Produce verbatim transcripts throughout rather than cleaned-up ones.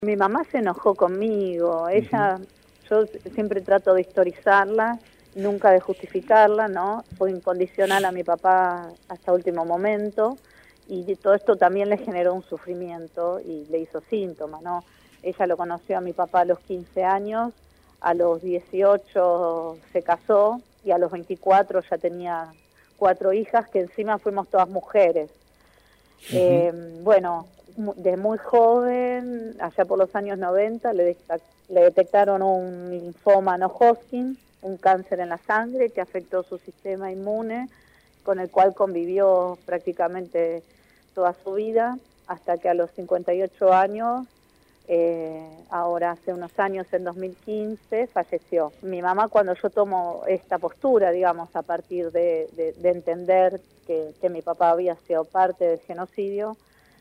Mi mamá se enojó conmigo, ella, uh-huh. Yo siempre trato de historizarla, nunca de justificarla, ¿no? Fue incondicional a mi papá hasta último momento y todo esto también le generó un sufrimiento y le hizo síntomas, ¿no? Ella lo conoció a mi papá a los quince años, a los dieciocho se casó y a los veinticuatro ya tenía cuatro hijas, que encima fuimos todas mujeres. Uh-huh. Eh, bueno, de muy joven, allá por los años noventa, le, le detectaron un linfoma no Hodgkin, un cáncer en la sangre que afectó su sistema inmune, con el cual convivió prácticamente toda su vida, hasta que a los cincuenta y ocho años, eh, ahora hace unos años, en dos mil quince, falleció. Mi mamá, cuando yo tomo esta postura, digamos, a partir de, de, de entender que, que mi papá había sido parte del genocidio,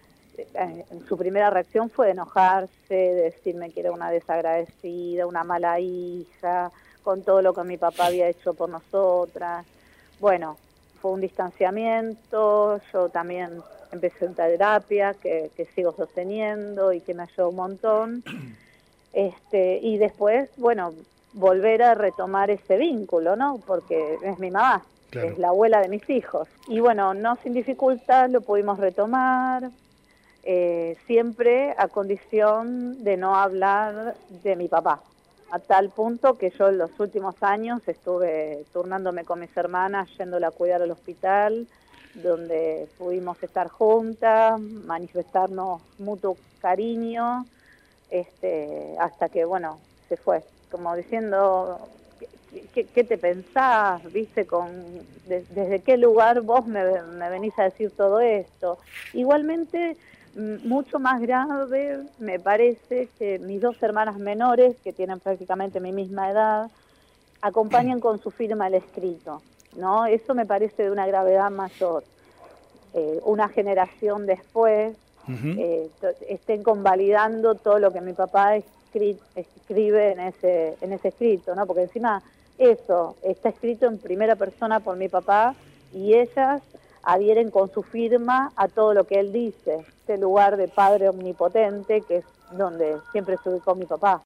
su primera reacción fue de enojarse, de decirme que era una desagradecida, una mala hija, con todo lo que mi papá había hecho por nosotras. Bueno, fue un distanciamiento, yo también empecé en terapia, que, que sigo sosteniendo y que me ayudó un montón. Este, y después, bueno, volver a retomar ese vínculo, ¿no? Porque es mi mamá, claro. Es la abuela de mis hijos. Y bueno, no sin dificultad lo pudimos retomar. Eh, siempre a condición de no hablar de mi papá, a tal punto que yo en los últimos años estuve turnándome con mis hermanas, yéndola a cuidar al hospital, donde pudimos estar juntas, manifestarnos mutuo cariño, este, hasta que, bueno, se fue, como diciendo, ¿qué, qué te pensás? ¿Viste? Con, de, ¿Desde qué lugar vos me, me venís a decir todo esto? Igualmente, mucho más grave me parece que mis dos hermanas menores, que tienen prácticamente mi misma edad, acompañan con su firma el escrito, ¿no? Eso me parece de una gravedad mayor. Eh, una generación después uh-huh. eh, estén convalidando todo lo que mi papá escri- escribe en ese, en ese escrito, ¿no? Porque encima eso está escrito en primera persona por mi papá y ellas adhieren con su firma a todo lo que él dice, este lugar de padre omnipotente que es donde siempre se ubicó mi papá.